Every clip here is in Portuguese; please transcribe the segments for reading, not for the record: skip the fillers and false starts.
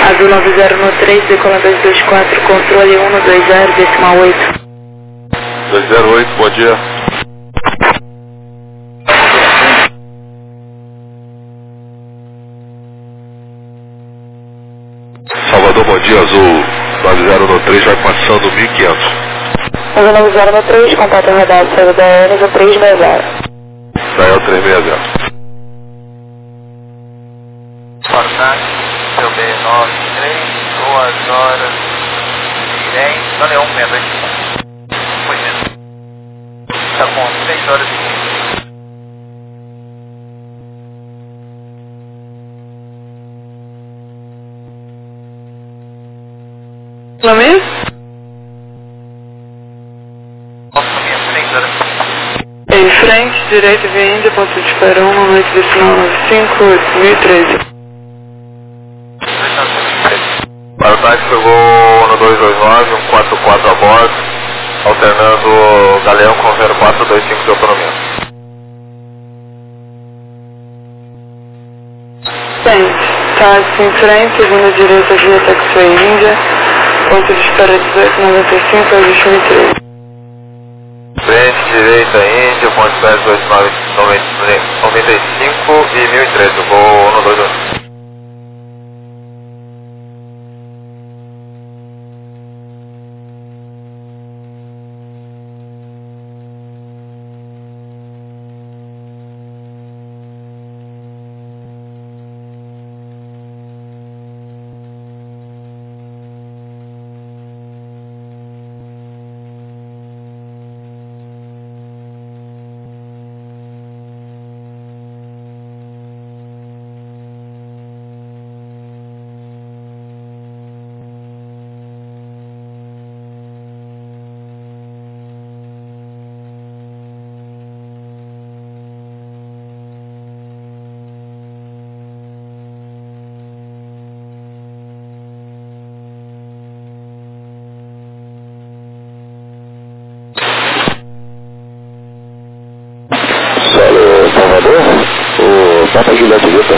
Azul 90 no 3, decola 224, controle 120, decimal 8. 208, bom dia. Salvador, bom dia, Azul 90 no 3, vai passando 1500. Azul 90 no 3, contato radar, saiu da ENISA 360. Dael 360. Fortnite, seu B93, 2 horas e 10, não é 162. Pois é. Está com 6 horas e 15. Nome? Posso comer 6 horas e 15. Em frente, direito vem Índia, ponto de espera 1, no noite decimal 95, 8013. Fortnite pegou no 229, 144 a bordo, alternando Galeão com 0425 de autonomia. Frente, táxi em frente, segunda direita via Taxiway Índia, ponto de espera 1895, ajuste 1013. Frente, direita, Índia, ponte 102995 e 1013, vou no 229. Salvador, o Papa Juliette Vitor.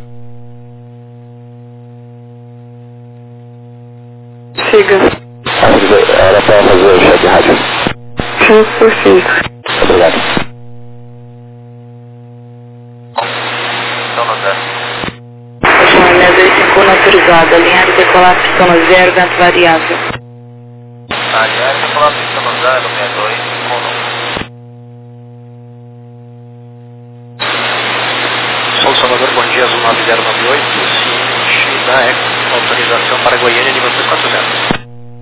Siga. Era para fazer o chat de rádio. 5x5. Obrigado. Então, não dá. Oceano 625 autorizada, linha de decolar pistão 0, vento variável. Aliás, eu falar pista no 062, com Sou Salvador, bom dia, Azul 9098, ciente da ECO, autorização para Goiânia, nível 340.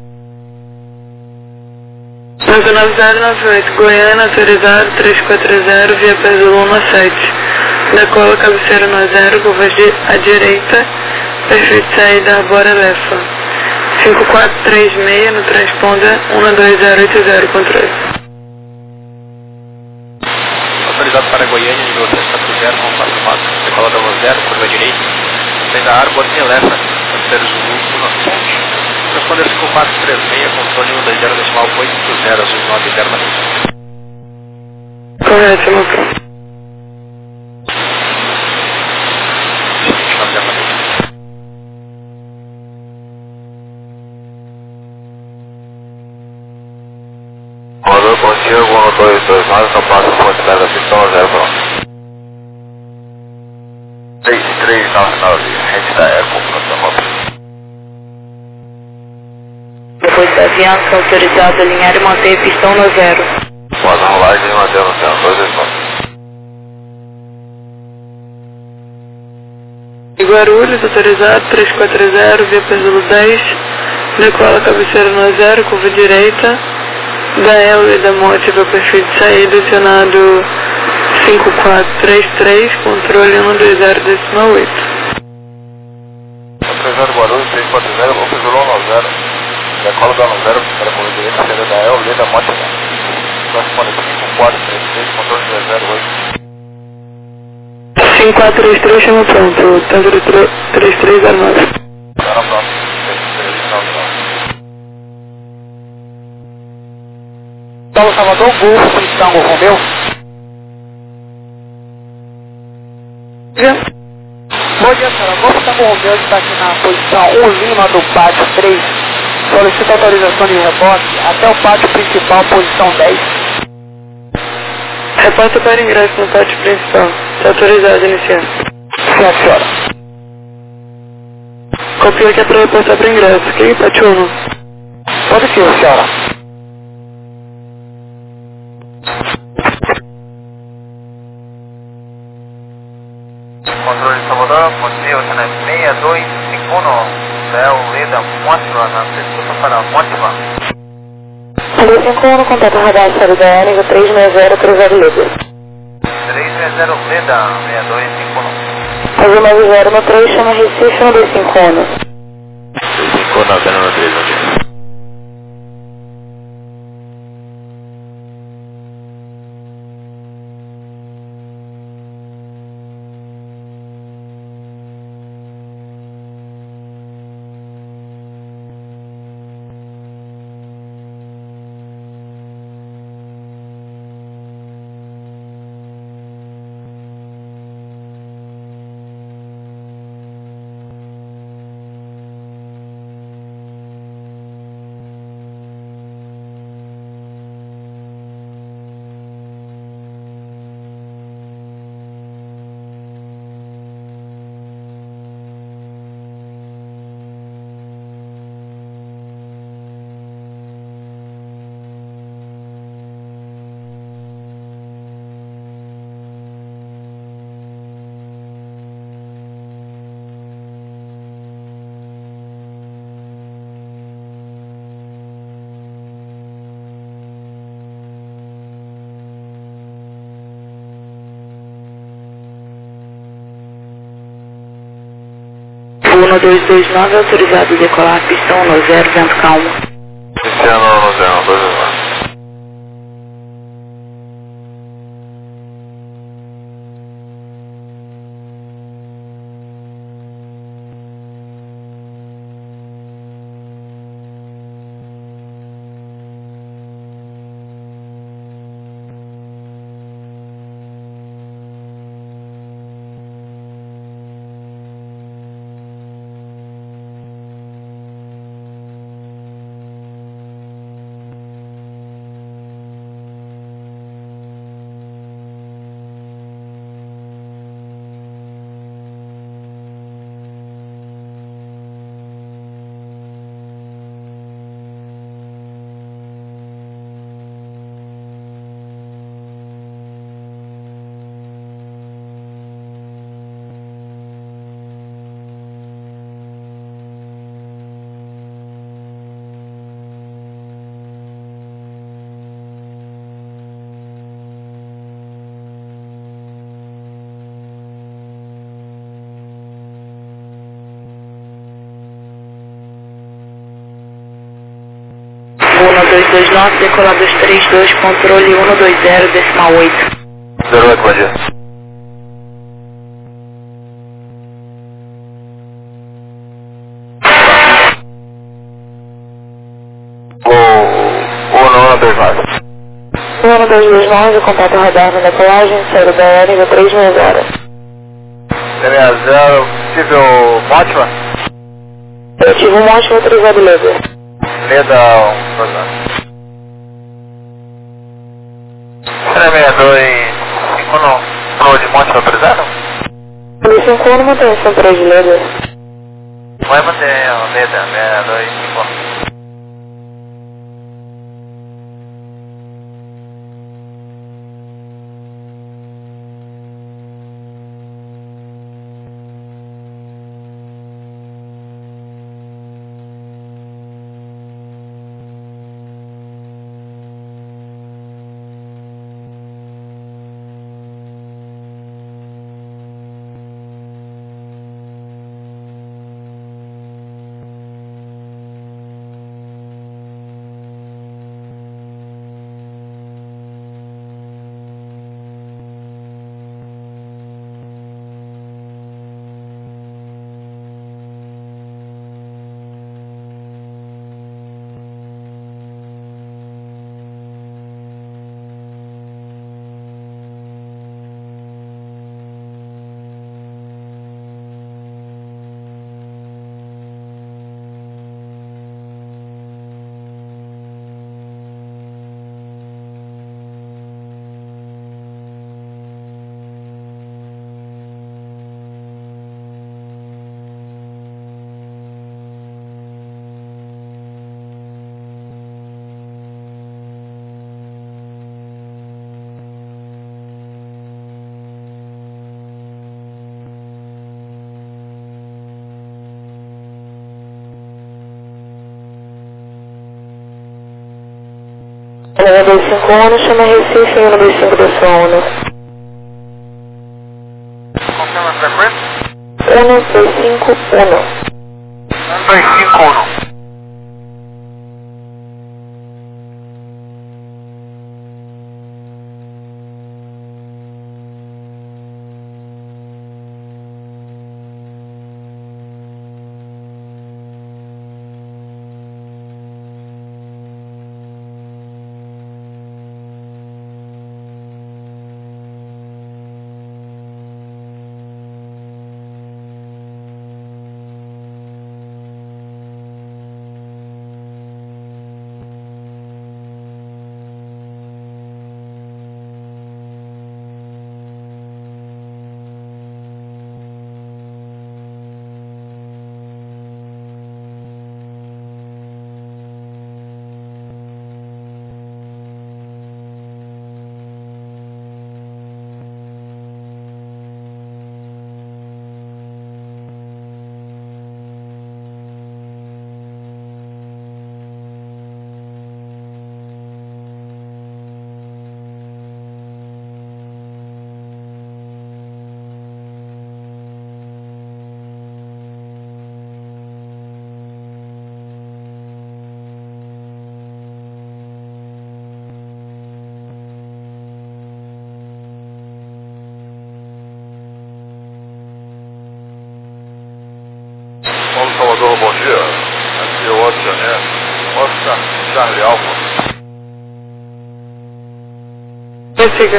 Azul 9098, Goiânia, autorizado 340, via Peso 17. Decola cabeceira no 0, curva à direita, perfil de saída, Arbora Lefa. 5436 no transponder 12080, controle. Autorizado para Goiânia, nível 340, com 44, decola da 0, curva direita, saída Arbor e Lefa, terceiro Zulu 17. Transponder 5436, controle 120, decimal 80, Azul 9098. Correto, meu pronto. Salvador, bom dia, Gono 229, na próxima ponte da pistão 0 pronto. 3399, rede da ECO, pronto. Depois da aviança, autorizado a alinhar e manter pistão no 0. Pode rolagem e manter no céu, 229. Guarulhos, autorizado 340, via Peso 10. Decola cabeceira no 0, curva direita. Da Elbe da Monte para perfil de saída, adicionado 5433, controle 120, decimal 8. 30 Guarulhos, 340, vou fazer o 90. Decola da 90, para a curva direita, saída da Elbe da Monte. Corresponde 5433, controle 208. 5433, chama pronto, tanto 3309. Tá na próxima, 3399. Paulo Salvador, Golfo, Tango Romeu. Bom dia, senhora. Gustavo Romeu está aqui na posição 1 Lima do pátio 3. Solicita autorização de rebote até o pátio principal, posição 10. Repórter para ingresso no pátio principal. Está autorizado, iniciante. Sim, a senhora. Copia aqui para reportar para ingresso, ok? Pátio 1. Pode sim, senhora. Controle de Salvador, motivo 6251, Léo Leda Mótiva, na pessoa para Mótiva. 51, contato radar série da Érica 36030 Leda. 360 Leda, 6251. Azul 90 no 3, chama Recife 125 5 na 0 no 3, no dia. Voo no 229, autorizado a decolar, pistão no 0, vento calmo. Iniciando no 0 no 2, no. Voo no 229, decolar 232, controle 120, decimal 8. 08, bom dia. O no 29. Voo no 229, contato radar na decolagem, série da Érica 360. 360, possível Mótima? Eu tive um ótimo autorizado Leda. Leda 1, 2 anos. 36251, pro de Mótima autorizado? 51, manutenção 3 de Leda. Vai manter o Leda, 6251. 125 chama Recife 195 da sua 1. Confirma a frequência? 1251. 1251. Paulo Salvador, bom dia. Aqui é o Oscar, né? Oscar Charlie Alfa. Prossiga.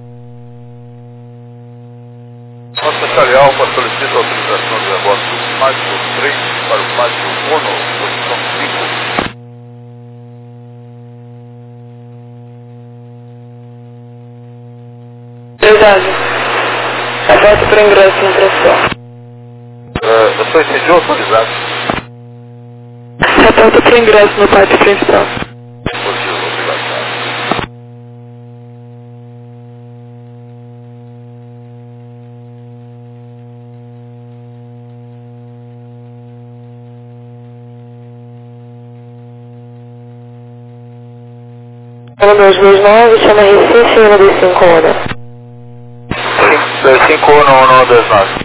Oscar Charlie Alfa solicita autorização de rebote do Mágico 3 para o Mágico 1, posição 5. Verdade. Aberto para ingresso na pressão. Eu sou entendi autorizado. Aberto para ingresso no pátio principal. Positivo, obrigado. Ano 229, chama Recife 125 251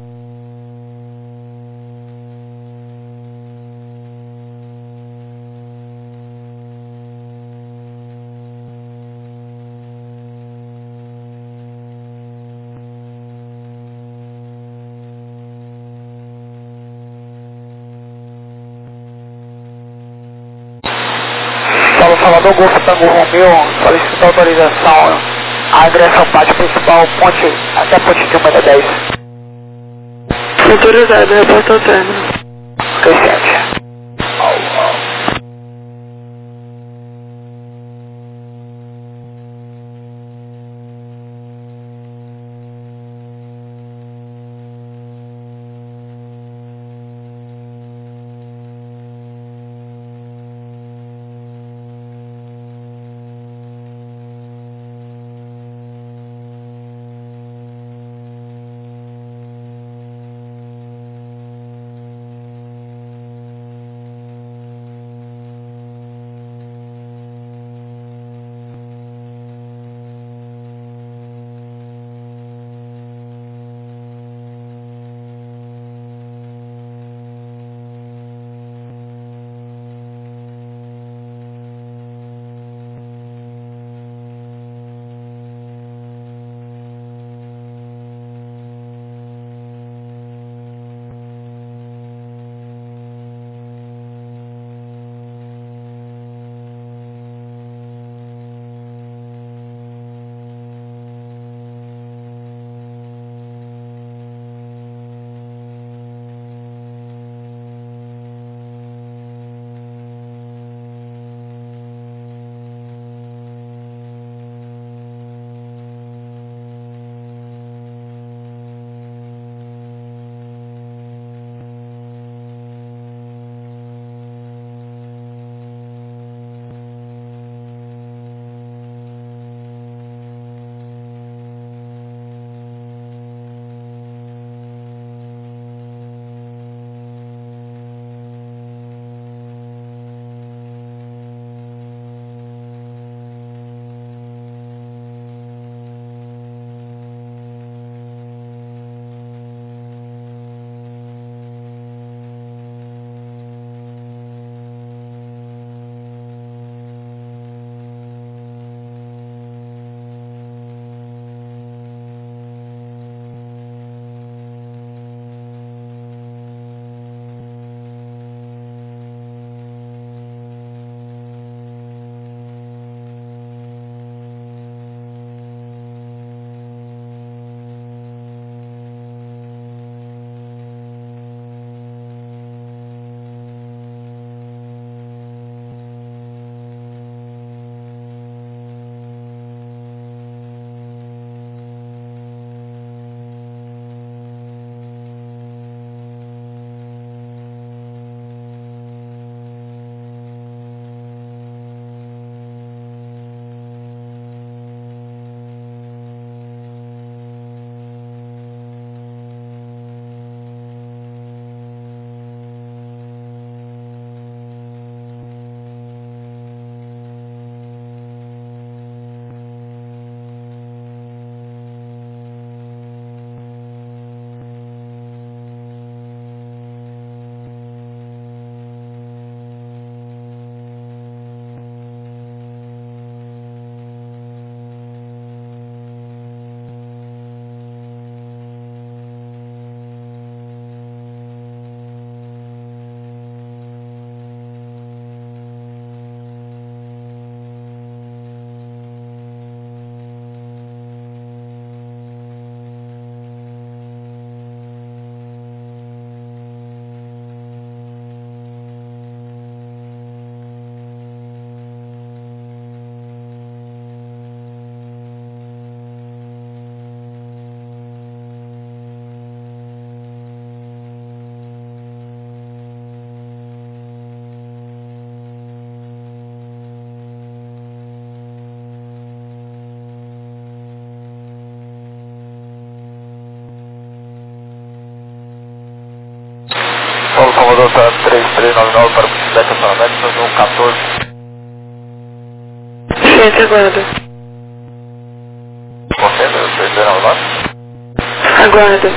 Paulo Salvador, Golfo Tango Romeu, solicita autorização a ingresso ao pátio principal, ponte, até a ponte de 1 da 10. Autorizado, reporta ao término. Crescente. Rodovia 3399 para o estacionamento, vazou 14. Gente, aguarda. Concentra, 3399? Aguarda.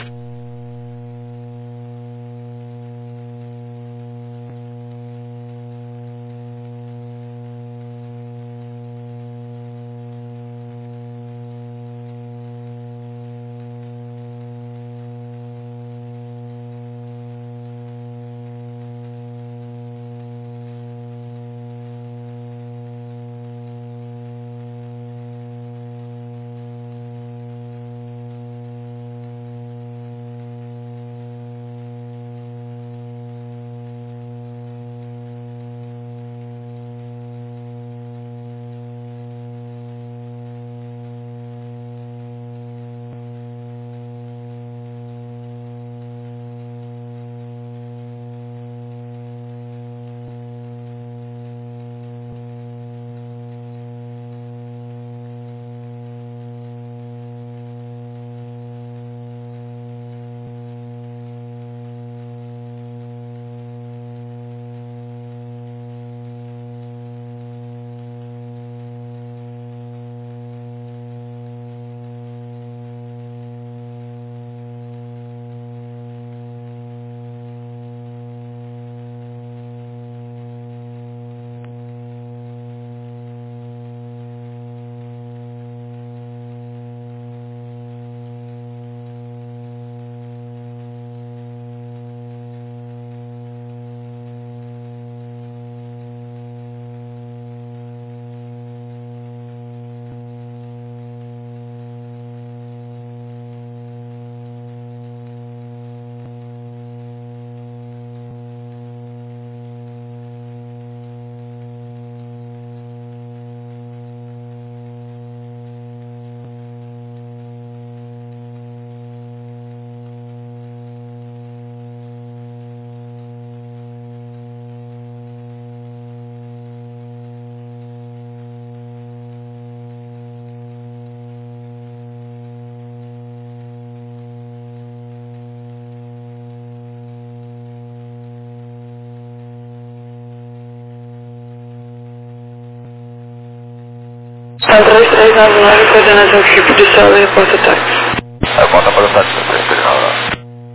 São 3399, coordenação Chico de Solo e reporta táxi. Reporta para o táxi 3399.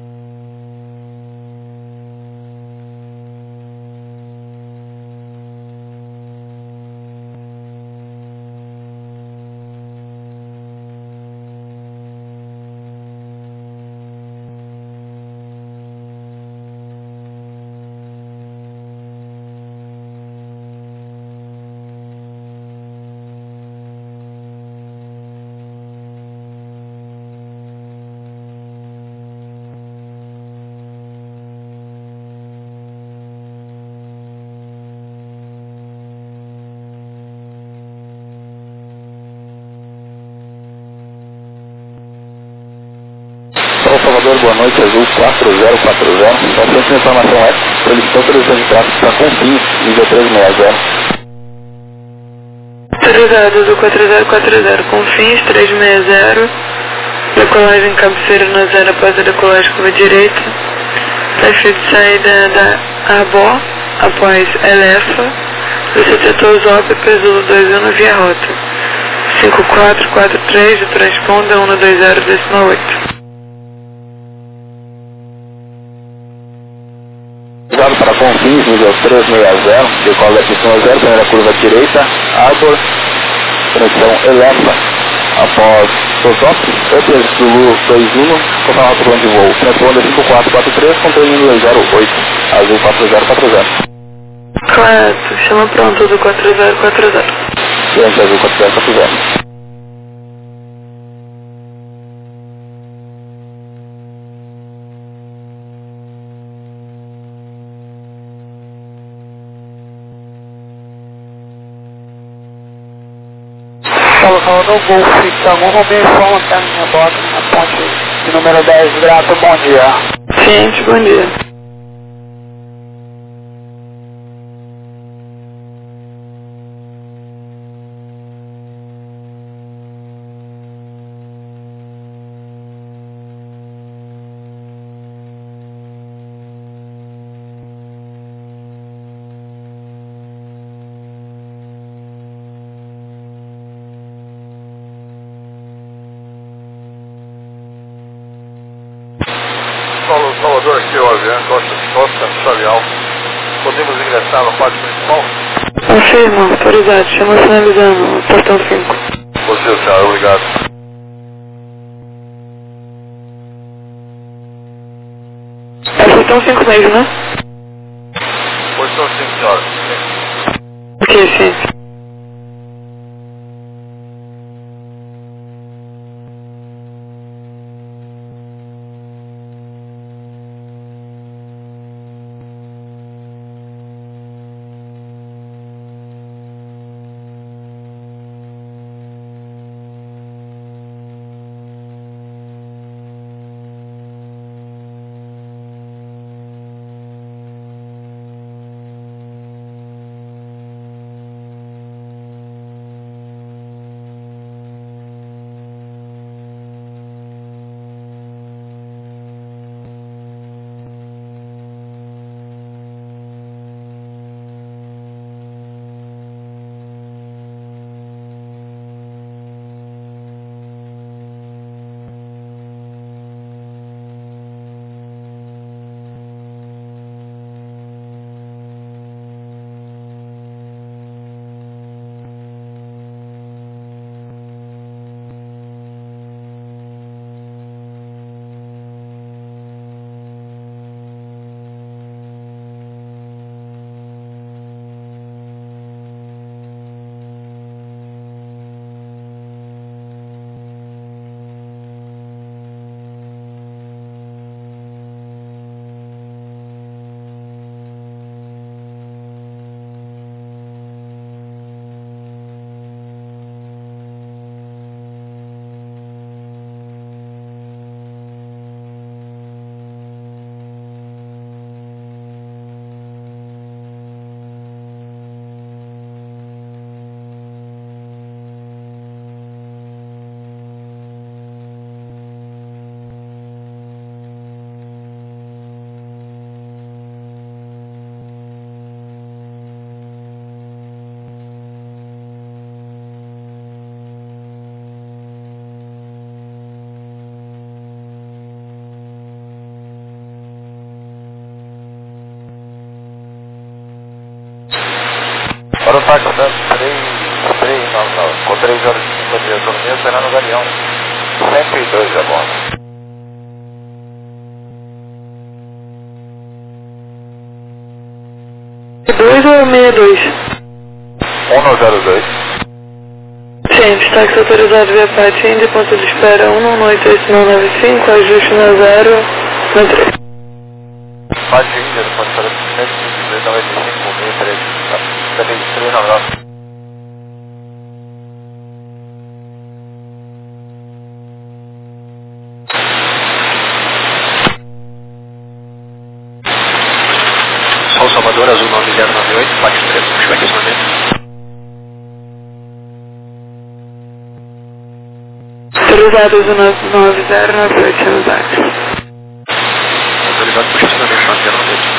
Salvador, boa noite, Azul 4040. Só frente informação é, solicitou autorização de tráfego para Confins, nível 360. Autorizado Azul 4040, Confins 360, decolagem cabeceira na zero após a decolagem curva direita, perfil de saída da Arbor, após Elefa, do setor Zop, Pesulo 21 via rota, 5443 de transponda 120,8. Usado para Confins, nível 360, decola da pista 0, primeira curva direita, Arbor, conexão Elefa, após Sosop, Pesulo 21, conforme a rota de voo, transponda 5443, controle número 208, Azul 4040. Correto, chama pronto Azul 4040. Ciente, Azul 4040. Salvador Golf, Itaú, Romeu Fonta, minha bota na ponte de número 10, grato, bom dia. Ciente, bom dia. Salvador, aqui é o avião, Costa, Charlie Alfa. Podemos ingressar no pátio principal? Confirma, autorizado. Chama sinalizando, portão 5. Você, senhora, obrigado. É portão 5 mesmo, né? Portão 5, senhora. Ok, sim. Para o táxi, 399, com 3 horas e 5 de autonomia, será no Galeão 102 a bordo. Dois ou 62? 102. Sim, destaque autorizado via Patim, ponto de espera 1188995, ajuste na 0, na 3. Pátio Índia, pode estar 195, 1013, 399. Sol Salvador, azul 9098, pátio 3, puxa aquecimento. Autorizado azul 9098, no táxi. Autorizado puxa acionamento, pátio 098.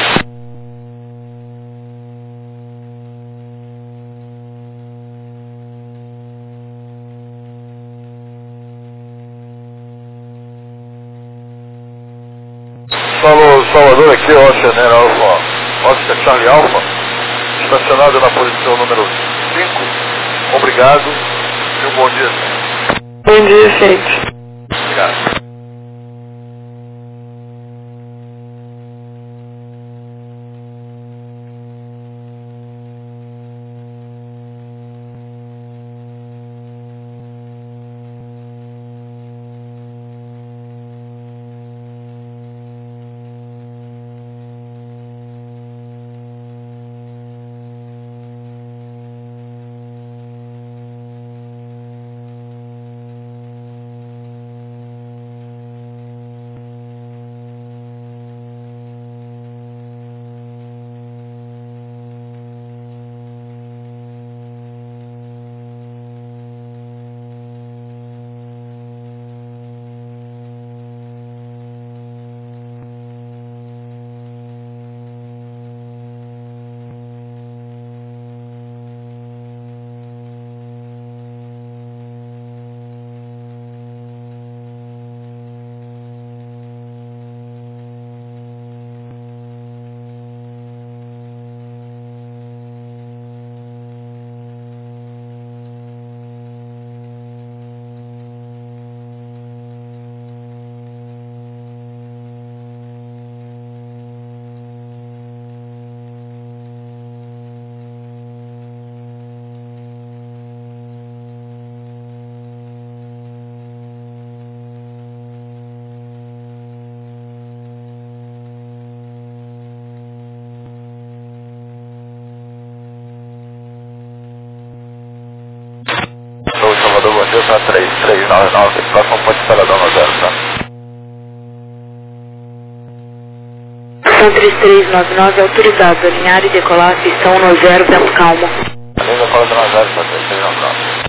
Falou, Salvador, aqui é o Oceaner Alfa, Oscar Charlie Alfa, estacionado na posição número 5. Obrigado e um bom dia. Bom dia, gente. Obrigado. tá 3399, próximo ponte Peladão no 0, tá? São 3399 autorizado, alinhar e decolar, pistão no 0, vento calmo. Alinha e decola do 0, tá 3399.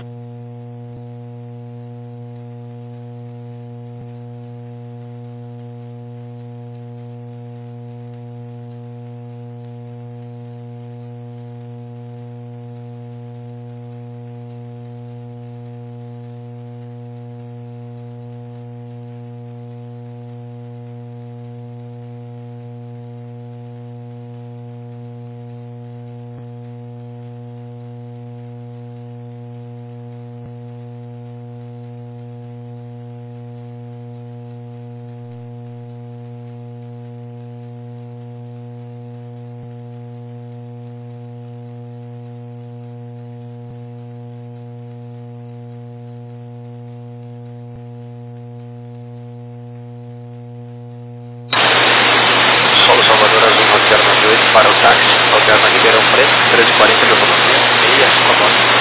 Solo Salvador Azul, Roteiro 98 para o táxi, Alterna Ribeirão Preto, 1340 de autonomia, meia, comando.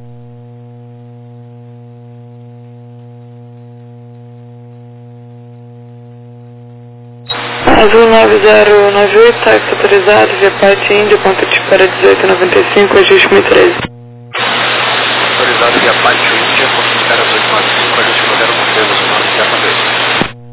Azul 9098, táxi autorizado, via parte Índia, ponto de espera 1895, ajuste 1013. Autorizado via parte Índia, ponto de espera 1895, ajuste modelo Monteiro, Azul 9098.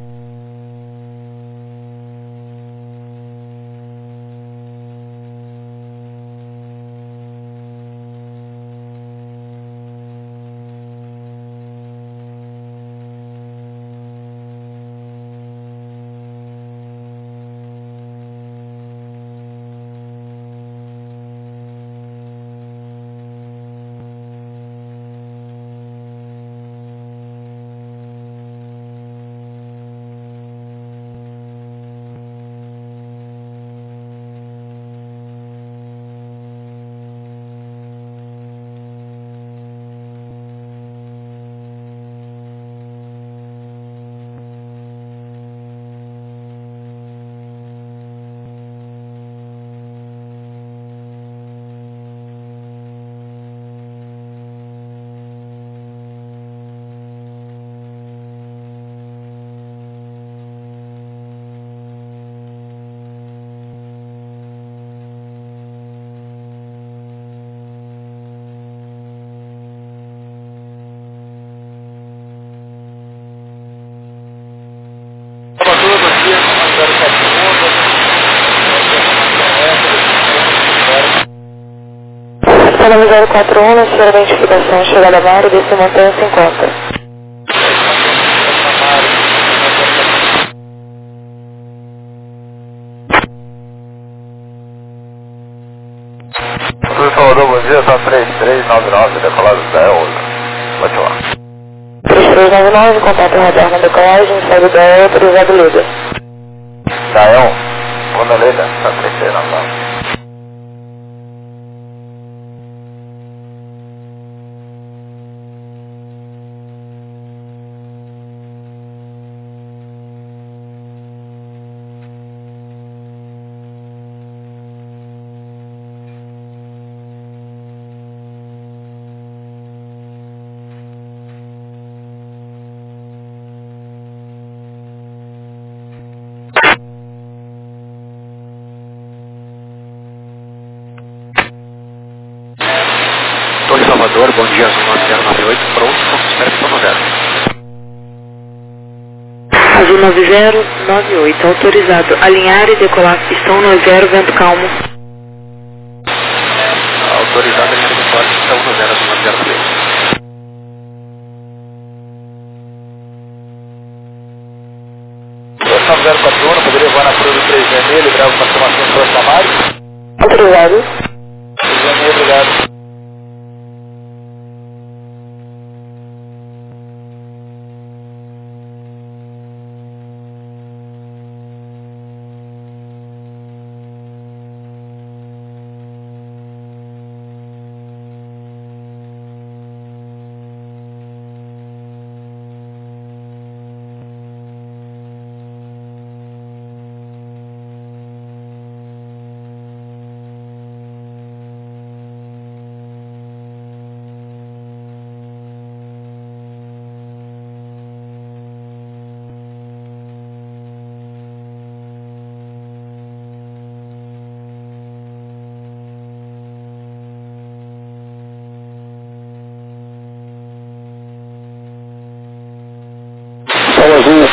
Salvador, bom dia, comando 041. Salão 041, na senhora da identificação, chegada a Mário, desce montanha 50. Salvador, bom dia, tá 3399, decolado 0, pode lá. 3399, contato radar na decolagem, saída da E, autorizado líder. Dael, quando liga, tá 3399. Torre Salvador, bom dia, Azul 9098, pronto, ponto de espera pistão no 0. Azul 9098, autorizado, alinhar e decolar, pistão no 0, vento calmo. Autorizado a linha de decolar, pistão no 0, Azul 9098. Estação 041, poderia voar na cruz do 3 vermelho, grava confirmação para o Samário. Autorizado. 3 vermelho, obrigado.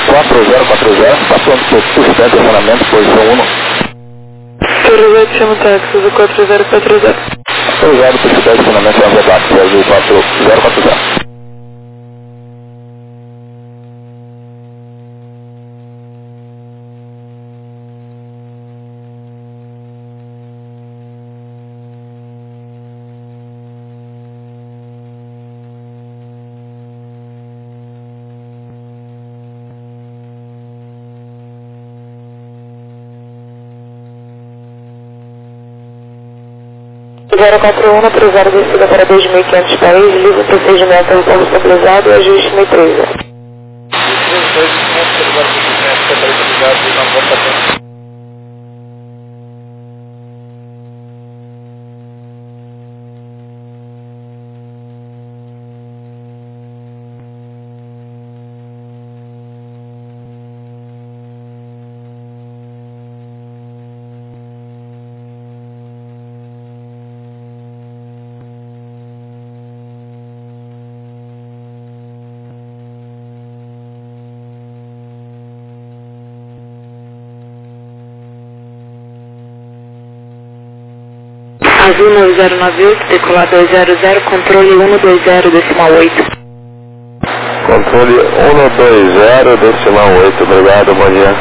4040, está pronto para o estacionamento, posição 1. Autorizado, chama o táxi do 4040. Autorizado para o estacionamento, é o táxi azul 4040. Zero 41, autorizado descida para 2.500 pés, livre procedimento retorno estabilizado e ajuste 1013. Azul 9098, decolar 200, controle 120, decimal 8. Controle 120, decimal 8, obrigado, bom dia.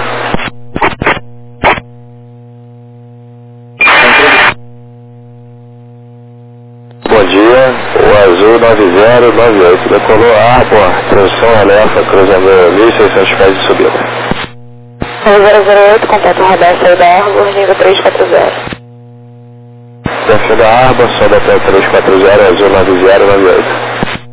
Bom dia, o Azul 9098, decolou Arbor, transição Alefa, cruzando 1.600 pés de subida. 008, contato radar, saída Arbor, nível 340. Desce da Arbor, sobe até o 340, Azul 9098.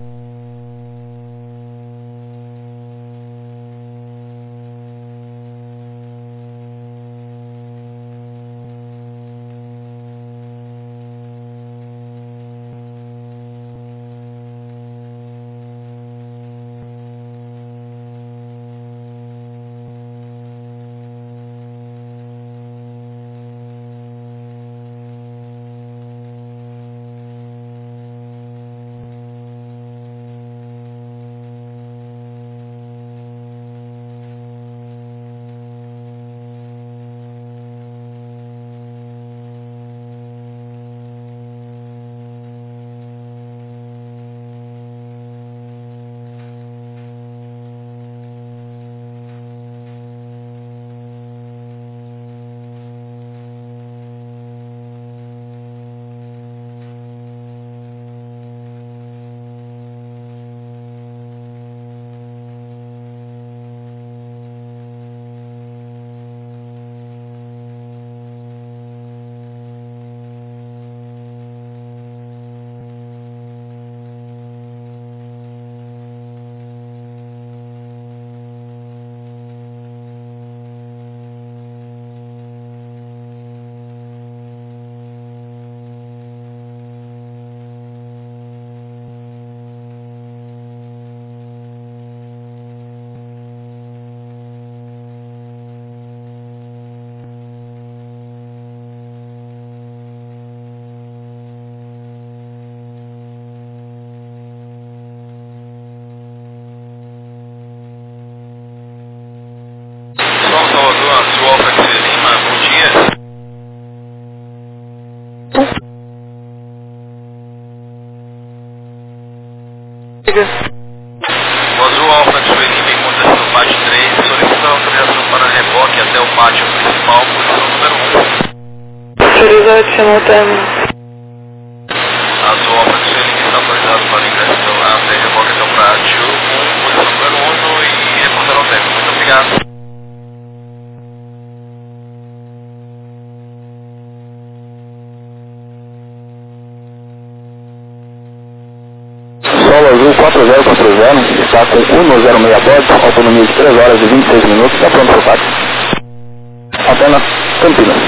O Azul Alfa de Sueli, encontra-se no pátio 3, solicita autorização para reboque até o pátio principal, posição número 1. Autorizado, chama o término. Azul Alfa de Sueli está autorizado para ingresso até reboque até o pátio 1, posição número 1 e reportar ao técnico. Muito obrigado. Solo Azul 4040, está com 106 a bordo, autonomia de 3 horas e 26 minutos, está pronto para o táxi. Apenas Campinas.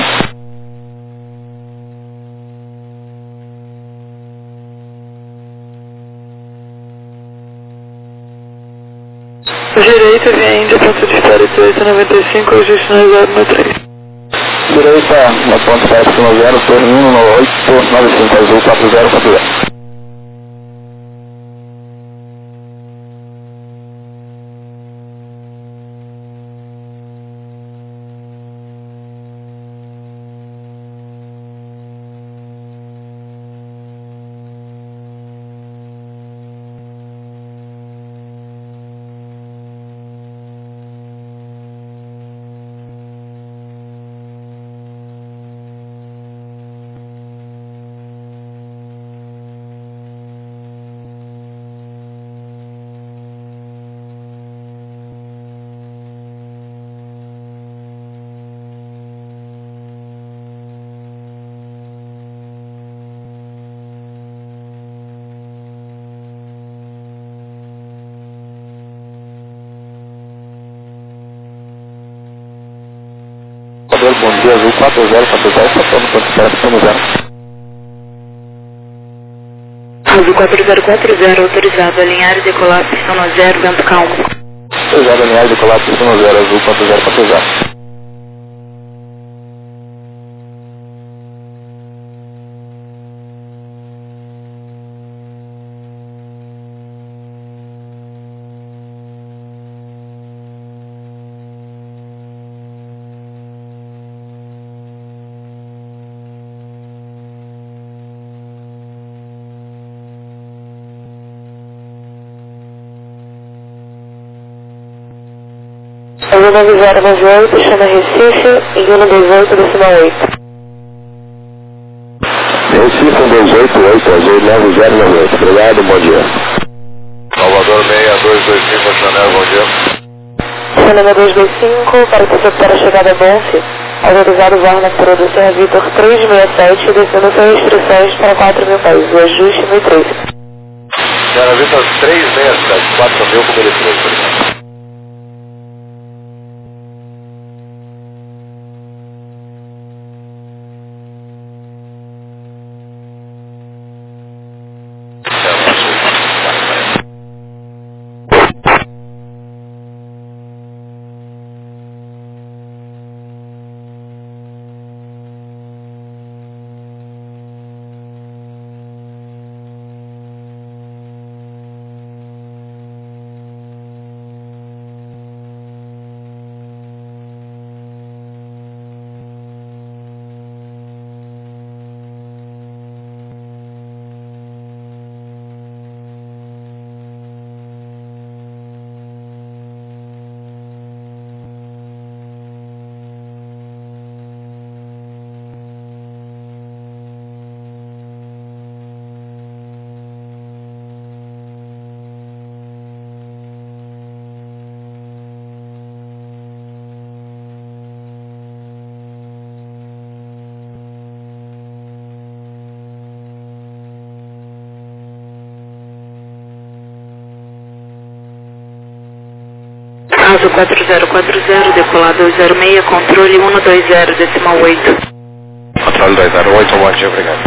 Direita, vem Índia, ponto de espera 1895, ajuste no reserva no 3. Direita, na ponte táxi no 0, torre 19895, Azul 4040. Bom dia, Azul 4040, estamos quanto certo, estamos zero. Azul 4040, autorizado, alinhar e decolar, pistão no zero, vento calmo. Autorizado, alinhar e decolar, pistão no zero, Azul 4040. Azul 9098, chama Recife, e 128, decimal 8. Recife 1288, Azul 9098, obrigado, bom dia. Salvador 6225, Chanel, bom dia. Chanel 225, para que você para a chegada a Bonfe, autorizado Varna Produção Vitor 367, descendo sem restrições para 4.000 pés, o ajuste 1003. Senhora Vitor 367, 4.000 com 1003, obrigado. Azul 4040, decolar 206, controle 120, decimal 8. Controle 208, bom dia, obrigado.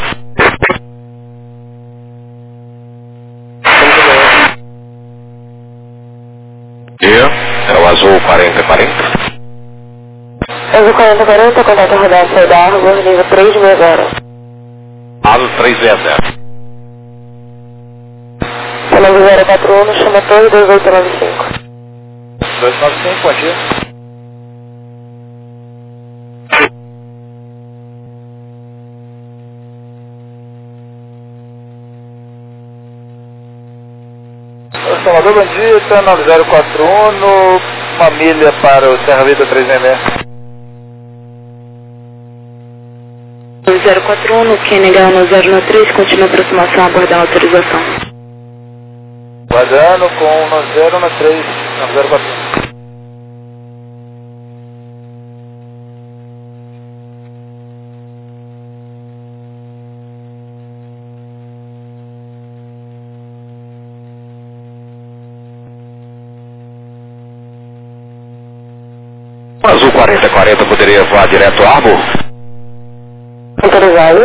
Dia, é o Azul 4040. Azul 4040, contato rodar, saída da Arbor, nível 360. Azul 360. Chanel 041, chama Torre 2895. 295, bom dia. Salvador, bom dia, está 9041, uma milha para o Serra Vida 366. 041, Kennegal no 093, continua a aproximação, aguardando autorização. Guardando com 013, 9041. Azul 4040 poderia voar direto ao Arbor? Autorizado.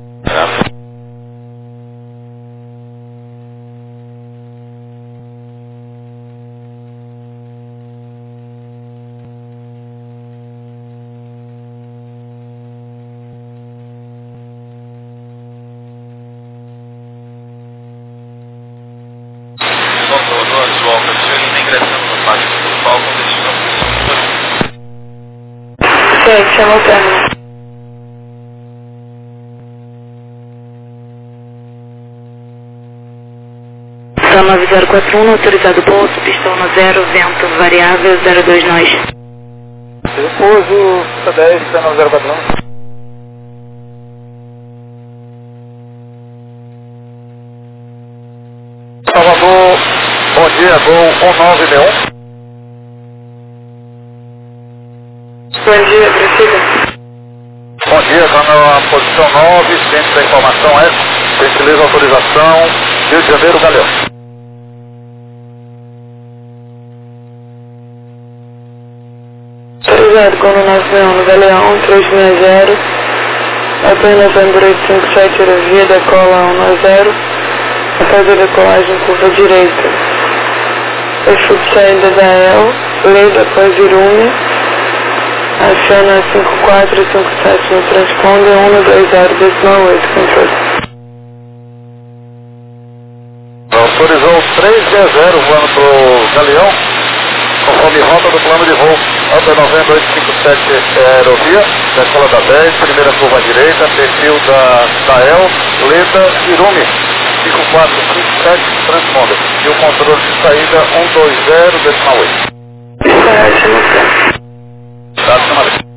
Do Azul Alfa, ele está ingressando no pátio principal com destino à posição. Sim, chama o término. São 9041, autorizado pouso, pistão no 0, vento variável 02 nós. Pouso, está 10, está 9041. Salvador, bom dia, voo 1961. Bom dia, precisa. Bom dia, está na posição 9, centro da informação é, gentileza autorização, Rio de Janeiro, Galeão. 430, Gol 961 no Galeão, 360, Alpine November 857, aerovia, decola 190, a faz a decolagem curva direita. Perfil de saída da EL, Leida após Irume, aciona 5457 no transponder 120 controle. Autorizou 360 voando pro Galeão, conforme rota do plano de voo. Alta Novembro 857 é aerovia, decola da 10, primeira curva à direita, perfil da EL, Leda, Irume, 5457, transponder. E o controle de saída 120,8. Tá, chama.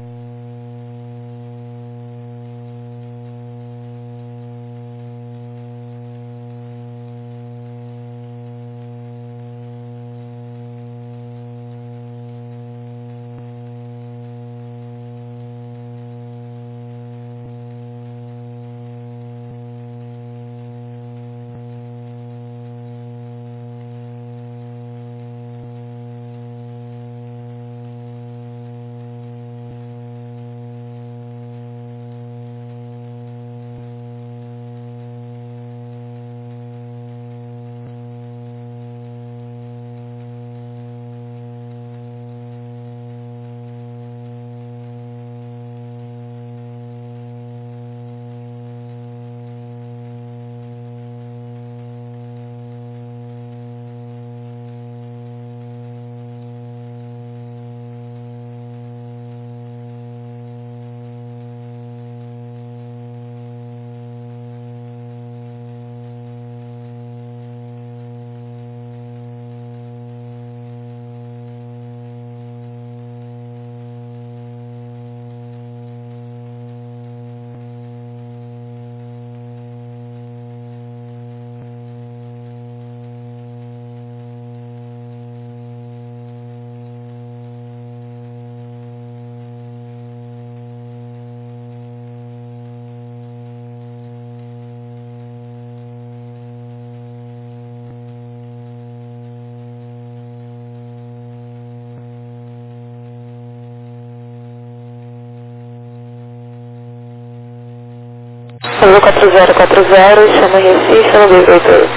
Azul 4040, chama Recife 1288.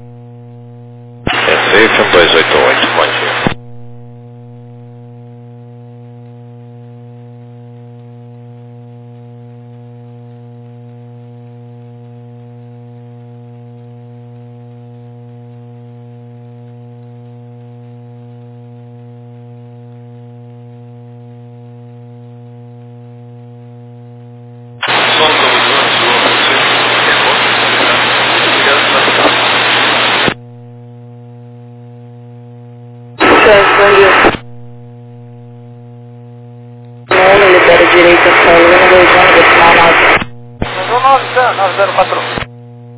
Recife 1288, bom dia. Bom dia. Não, libera direita, solo, 2 anos, decimal 9. 904.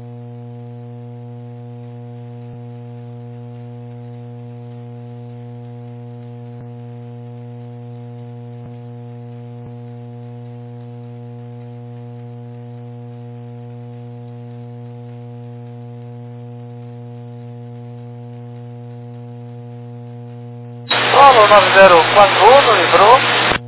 Solo 9041, livrou.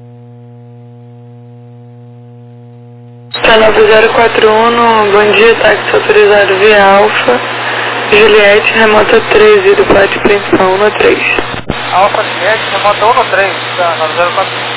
Tá 9041, bom dia, táxi autorizado via Alfa, Juliette, remota 13 do pátio principal 13. Alfa Juliette, remota 13, tá, 9041.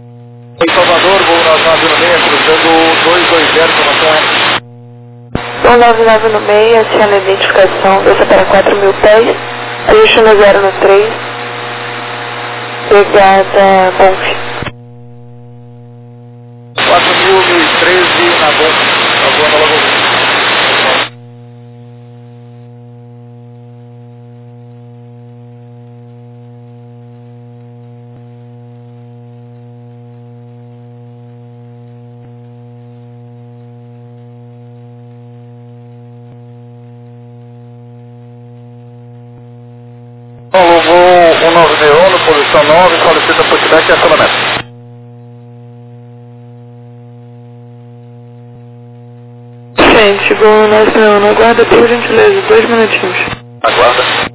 Em Salvador, voo na 96, cruzando 220, informação. Bom 99 no meio, aciona a identificação, desça para 4.000 pés, ajuste no 0 no 3, pegada Bonf. 4.013 na Bonf, na Boa Nova Lagoa. Voo 191, posição 9, solicita putback e acionamento. Gente, voo 191, aguarda por gentileza, 2 minutinhos. Aguarda.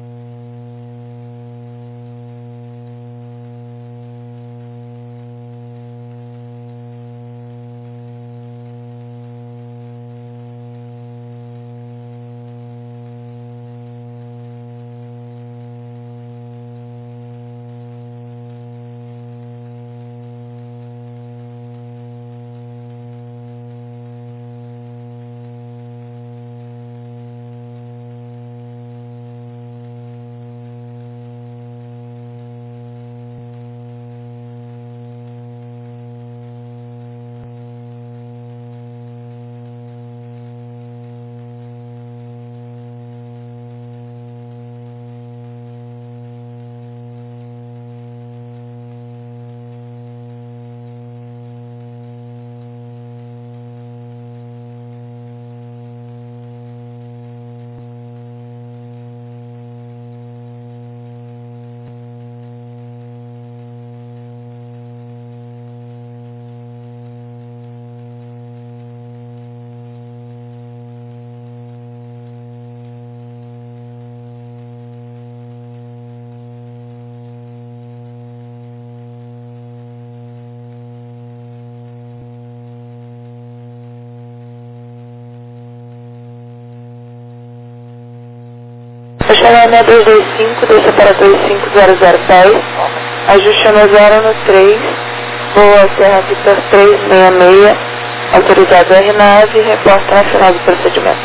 Vou chegar na 225, desça para 25010, ajuste no 0 no 3, voa Serra Vitor 366, autorizado R9, reporta na final do procedimento.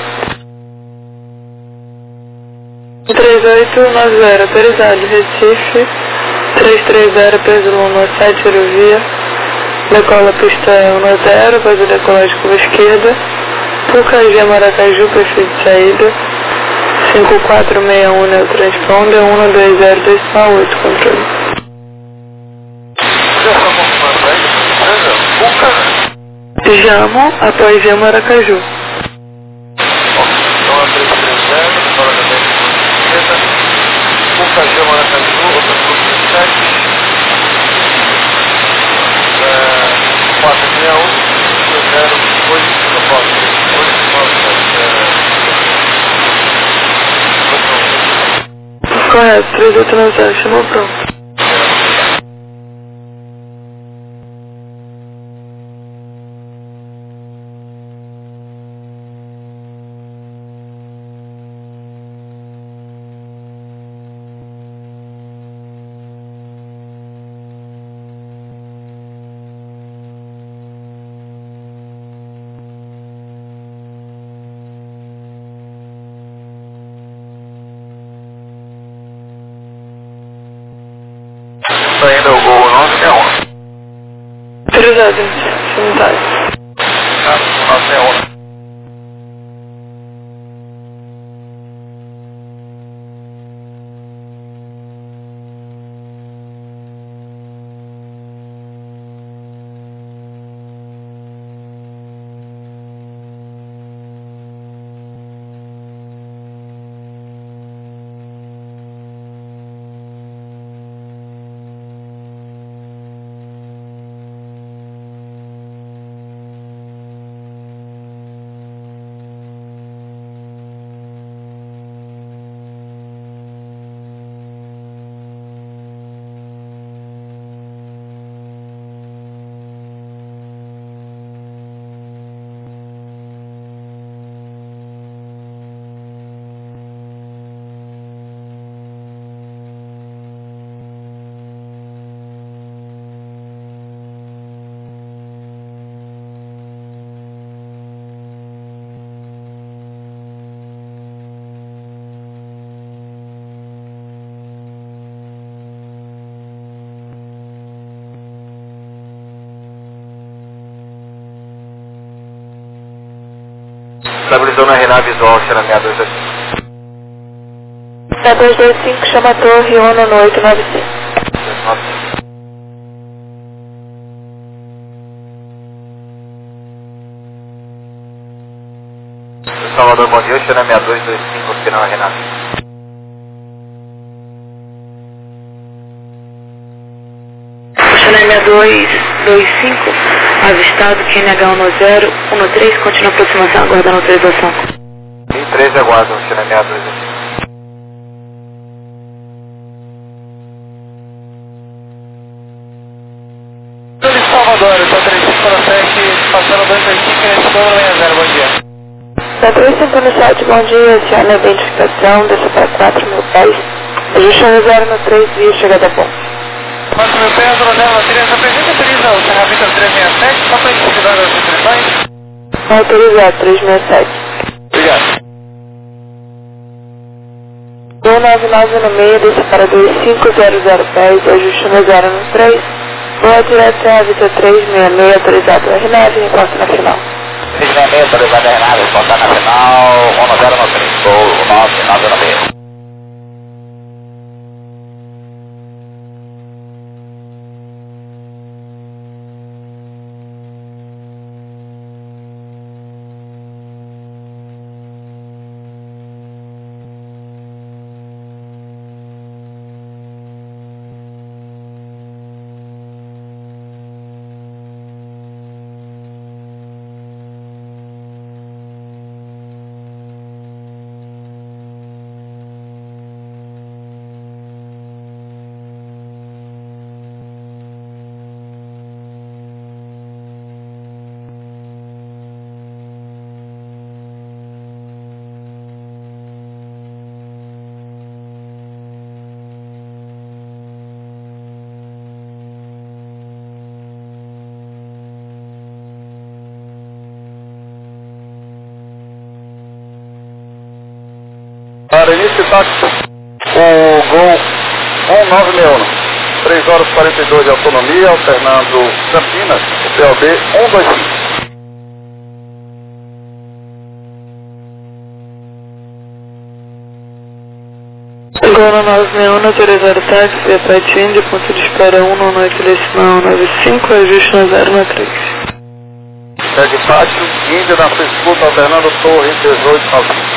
3890, autorizado Recife, 330 peso Luma 7 aerovia, decola pista 10, faz o decolagem curva esquerda, Pucagê Maracaju, perfil de saída, 5461 Neo Transponder, 120268 controle. Jamo, após G Maracaju. Então a 330, fora da bem esquerda, Pucagê Maracaju, outra curva 7, 461, 08, São Paulo, 897. Correto, 3890, chamou pronto. Ainda o Gol 961. Autorizado, sanitário. Tá, 961. Estabilizou na RNAV visual, será 6225. 6225, chama a torre, ONU no 895. 895. Salvador, bom dia, Xana 6225, aqui na Renata. Xana 6225, avistado, QNH 1013, continua a aproximação, aguardando autorização. 13 aguardam, Xana 6225. Salvador, eu estou 3507, passando 225, nesse número 60, bom dia. 357, bom dia, senhora, identificação, desça para 4.000 pés, ajuste 0 no 3, via chegada a ponto. 4.000 pés, 0 no 3, apresenta autoriza o Serra Vitor 367, só para identificar as inscrições. Autorizado, 367. Obrigado. 199 no meio, desça para 2500 pés, ajuste 0 no 3, voa direto a Vitor 366, autorizado R9, encosta na final. 366, autorizado R9, encosta na final, 10 no 3, voo 99 no meio. Para início de táxi, o Gol 1961, 3 horas e 42 de autonomia, alternando Campinas, o PLB 125. Gol 961, autorizado táxi, via Pet Índia, ponto de espera 1 no noite decimal 95, ajuste 0 no 3. Segue táxi, Índia na sua escuta, alternando Torre 1890.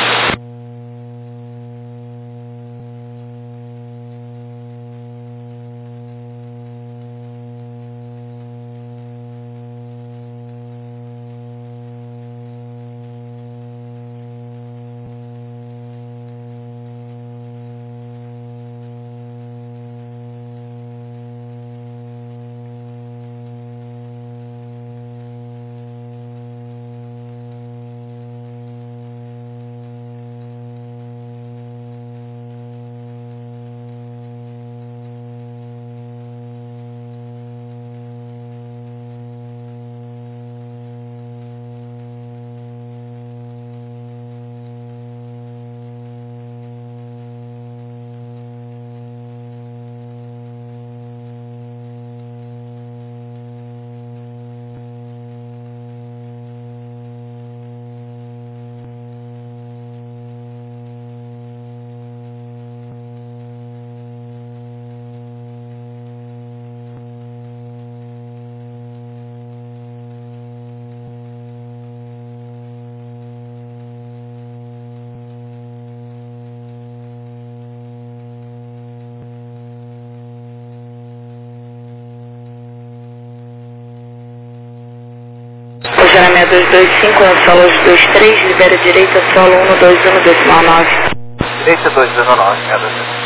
Gera 6225, solo 23, libera direita, solo 121, decimal 9. Direita 219, 6225.